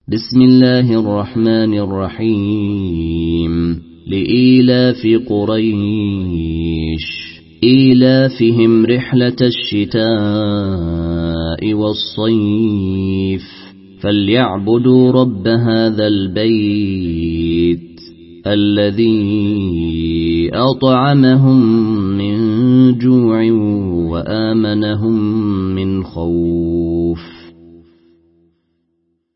بسم الله الرحمن الرحيم لإيلاف قريش إيلافهم رحلة الشتاء والصيف فليعبدوا رب هذا البيت الذي أطعمهم من جوع وآمنهم من خوف.